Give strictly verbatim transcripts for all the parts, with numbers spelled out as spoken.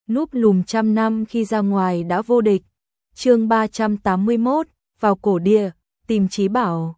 núp lùm trăm năm khi ra ngoài đã vô địch. Chương ba trăm tám mươi mốt, vào cổ địa, tìm chí bảo.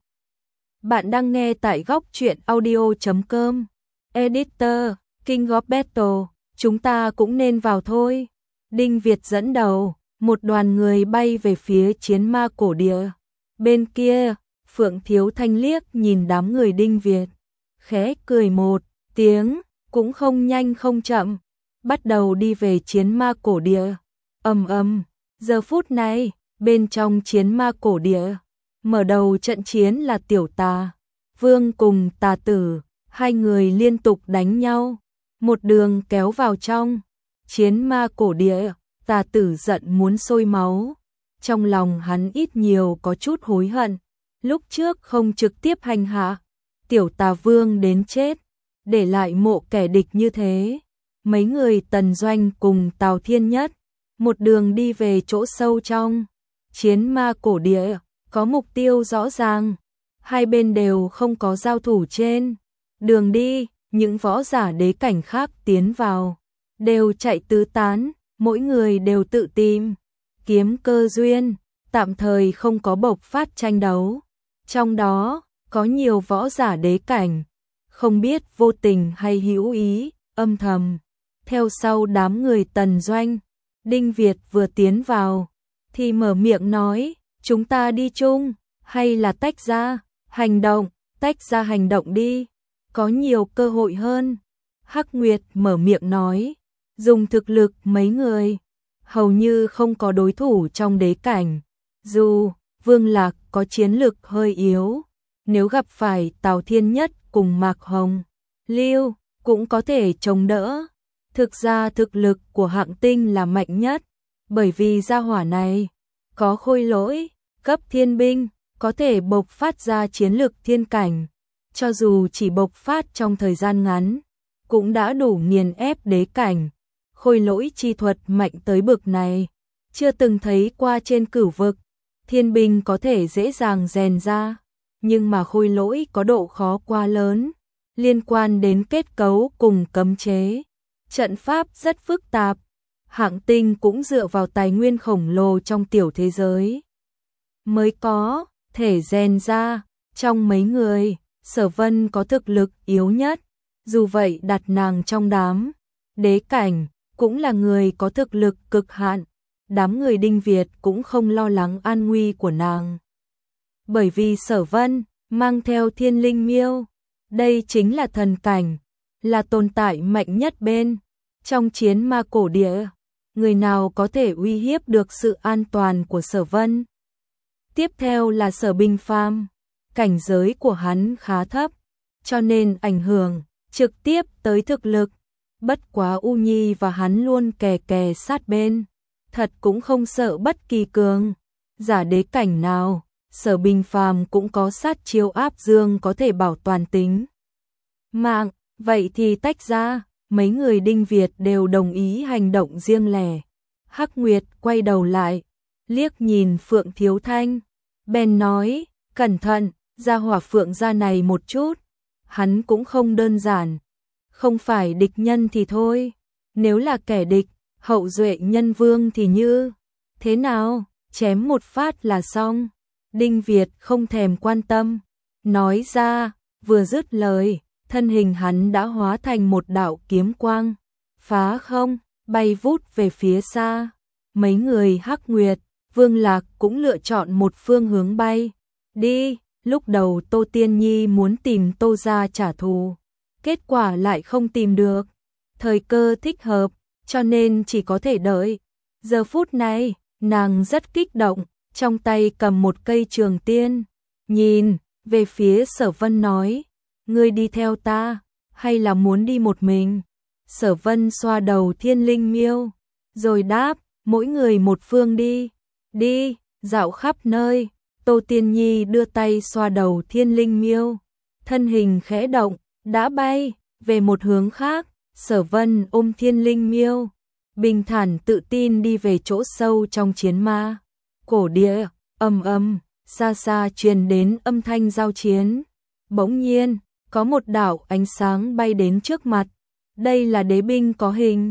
Bạn đang nghe tại góc truyện audio chấm com. Editor, King of Battle, chúng ta cũng nên vào thôi. Đinh Việt dẫn đầu, một đoàn người bay về phía chiến ma cổ địa. Bên kia, Phượng Thiếu Thanh liếc nhìn đám người Đinh Việt, khẽ cười một tiếng, cũng không nhanh không chậm, bắt đầu đi về chiến ma cổ địa. Ầm ầm, giờ phút này, bên trong chiến ma cổ địa, mở đầu trận chiến là Tiểu Tà Vương cùng Tà Tử, hai người liên tục đánh nhau, một đường kéo vào trong chiến ma cổ địa. Tà Tử giận muốn sôi máu, trong lòng hắn ít nhiều có chút hối hận, lúc trước không trực tiếp hành hạ Tiểu Tà Vương đến chết, để lại mộ kẻ địch như thế. Mấy người Tần Doanh cùng Tào Thiên Nhất một đường đi về chỗ sâu trong chiến ma cổ địa, có mục tiêu rõ ràng, hai bên đều không có giao thủ. Trên đường đi, những võ giả đế cảnh khác tiến vào đều chạy tứ tán, mỗi người đều tự tìm kiếm cơ duyên, tạm thời không có bộc phát tranh đấu. Trong đó, có nhiều võ giả đế cảnh, không biết vô tình hay hữu ý, âm thầm theo sau đám người Tần Doanh. Đinh Việt vừa tiến vào thì mở miệng nói, chúng ta đi chung hay là tách ra hành động? Tách ra hành động đi, có nhiều cơ hội hơn. Hắc Nguyệt mở miệng nói, dùng thực lực mấy người hầu như không có đối thủ trong đế cảnh, dù Vương Lạc có chiến lực hơi yếu, nếu gặp phải Tào Thiên Nhất cùng Mạc Hồng Lưu cũng có thể chống đỡ. Thực ra thực lực của Hạng Tinh là mạnh nhất, bởi vì gia hỏa này có khôi lỗi cấp thiên binh, có thể bộc phát ra chiến lực thiên cảnh, cho dù chỉ bộc phát trong thời gian ngắn, cũng đã đủ nghiền ép đế cảnh. Khôi lỗi chi thuật mạnh tới bực này, chưa từng thấy qua trên cửu vực. Thiên binh có thể dễ dàng rèn ra, nhưng mà khôi lỗi có độ khó quá lớn, liên quan đến kết cấu cùng cấm chế, trận pháp rất phức tạp. Hạng Tinh cũng dựa vào tài nguyên khổng lồ trong tiểu thế giới mới có thể rèn ra. Trong mấy người, Sở Vân có thực lực yếu nhất, dù vậy đặt nàng trong đám đế cảnh cũng là người có thực lực cực hạn. Đám người Đinh Việt cũng không lo lắng an nguy của nàng, bởi vì Sở Vân mang theo Thiên Linh Miêu, đây chính là thần cảnh, là tồn tại mạnh nhất bên trong chiến ma cổ địa, người nào có thể uy hiếp được sự an toàn của Sở Vân. Tiếp theo là Sở Bình Phàm, cảnh giới của hắn khá thấp, cho nên ảnh hưởng trực tiếp tới thực lực. Bất quá U Nhi và hắn luôn kè kè sát bên, thật cũng không sợ bất kỳ cường giả đế cảnh nào. Sở Bình Phàm cũng có sát chiêu áp dương có thể bảo toàn tính mạng, vậy thì tách ra. Mấy người Đinh Việt đều đồng ý hành động riêng lẻ. Hắc Nguyệt quay đầu lại, liếc nhìn Phượng Thiếu Thanh, bèn nói, cẩn thận, gia hỏa Phượng gia này một chút, hắn cũng không đơn giản, không phải địch nhân thì thôi, nếu là kẻ địch, hậu duệ nhân vương thì như thế nào, chém một phát là xong. Đinh Việt không thèm quan tâm, nói ra, vừa dứt lời, thân hình hắn đã hóa thành một đạo kiếm quang, phá không, bay vút về phía xa. Mấy người Hắc Nguyệt, Vương Lạc cũng lựa chọn một phương hướng bay đi. Lúc đầu Tô Tiên Nhi muốn tìm Tô gia trả thù, kết quả lại không tìm được thời cơ thích hợp, cho nên chỉ có thể đợi. Giờ phút này, nàng rất kích động, trong tay cầm một cây trường tiên, nhìn về phía Sở Vân nói, ngươi đi theo ta, hay là muốn đi một mình? Sở Vân xoa đầu Thiên Linh Miêu, rồi đáp, mỗi người một phương đi, đi, dạo khắp nơi. Tô Tiên Nhi đưa tay xoa đầu Thiên Linh Miêu, thân hình khẽ động, đã bay về một hướng khác. Sở Vân ôm Thiên Linh Miêu, bình thản tự tin đi về chỗ sâu trong chiến ma cổ địa. Ầm ầm, xa xa truyền đến âm thanh giao chiến. Bỗng nhiên, có một đạo ánh sáng bay đến trước mặt. Đây là đế binh có hình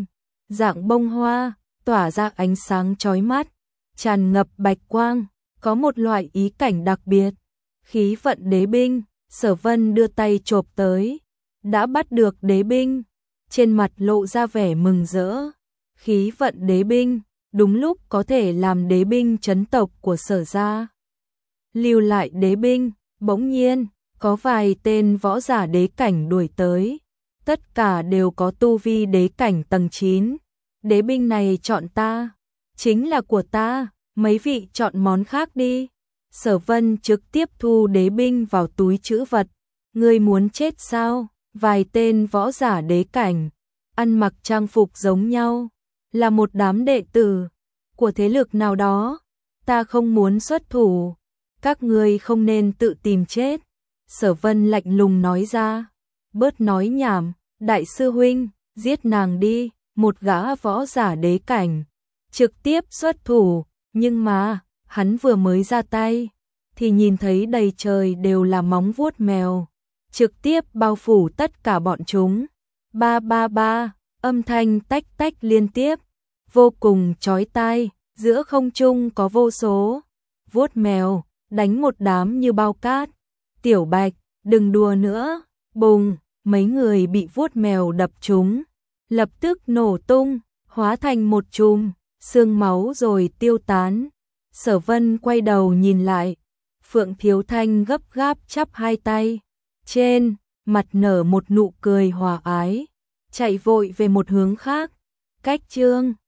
dạng bông hoa, tỏa ra ánh sáng chói mắt, tràn ngập bạch quang, có một loại ý cảnh đặc biệt. Khí vận đế binh, Sở Vân đưa tay chộp tới, đã bắt được đế binh, trên mặt lộ ra vẻ mừng rỡ. Khí vận đế binh, đúng lúc có thể làm đế binh trấn tộc của Sở gia. Lưu lại đế binh, bỗng nhiên, có vài tên võ giả đế cảnh đuổi tới, tất cả đều có tu vi đế cảnh tầng chín. Đế binh này chọn ta, chính là của ta, mấy vị chọn món khác đi. Sở Vân trực tiếp thu đế binh vào túi trữ vật. Ngươi muốn chết sao? Vài tên võ giả đế cảnh, ăn mặc trang phục giống nhau, là một đám đệ tử của thế lực nào đó. Ta không muốn xuất thủ, các ngươi không nên tự tìm chết. Sở Vân lạnh lùng nói ra. Bớt nói nhảm, đại sư huynh, giết nàng đi. Một gã võ giả đế cảnh trực tiếp xuất thủ, nhưng mà hắn vừa mới ra tay thì nhìn thấy đầy trời đều là móng vuốt mèo, trực tiếp bao phủ tất cả bọn chúng. Ba ba ba, âm thanh tách tách liên tiếp, vô cùng chói tai, giữa không trung có vô số vuốt mèo đánh một đám như bao cát. Tiểu Bạch, đừng đùa nữa. Bùng, mấy người bị vuốt mèo đập trúng, lập tức nổ tung, hóa thành một chùm xương máu rồi tiêu tán. Sở Vân quay đầu nhìn lại, Phượng Thiếu Thanh gấp gáp chắp hai tay, trên mặt nở một nụ cười hòa ái, chạy vội về một hướng khác. Cách chương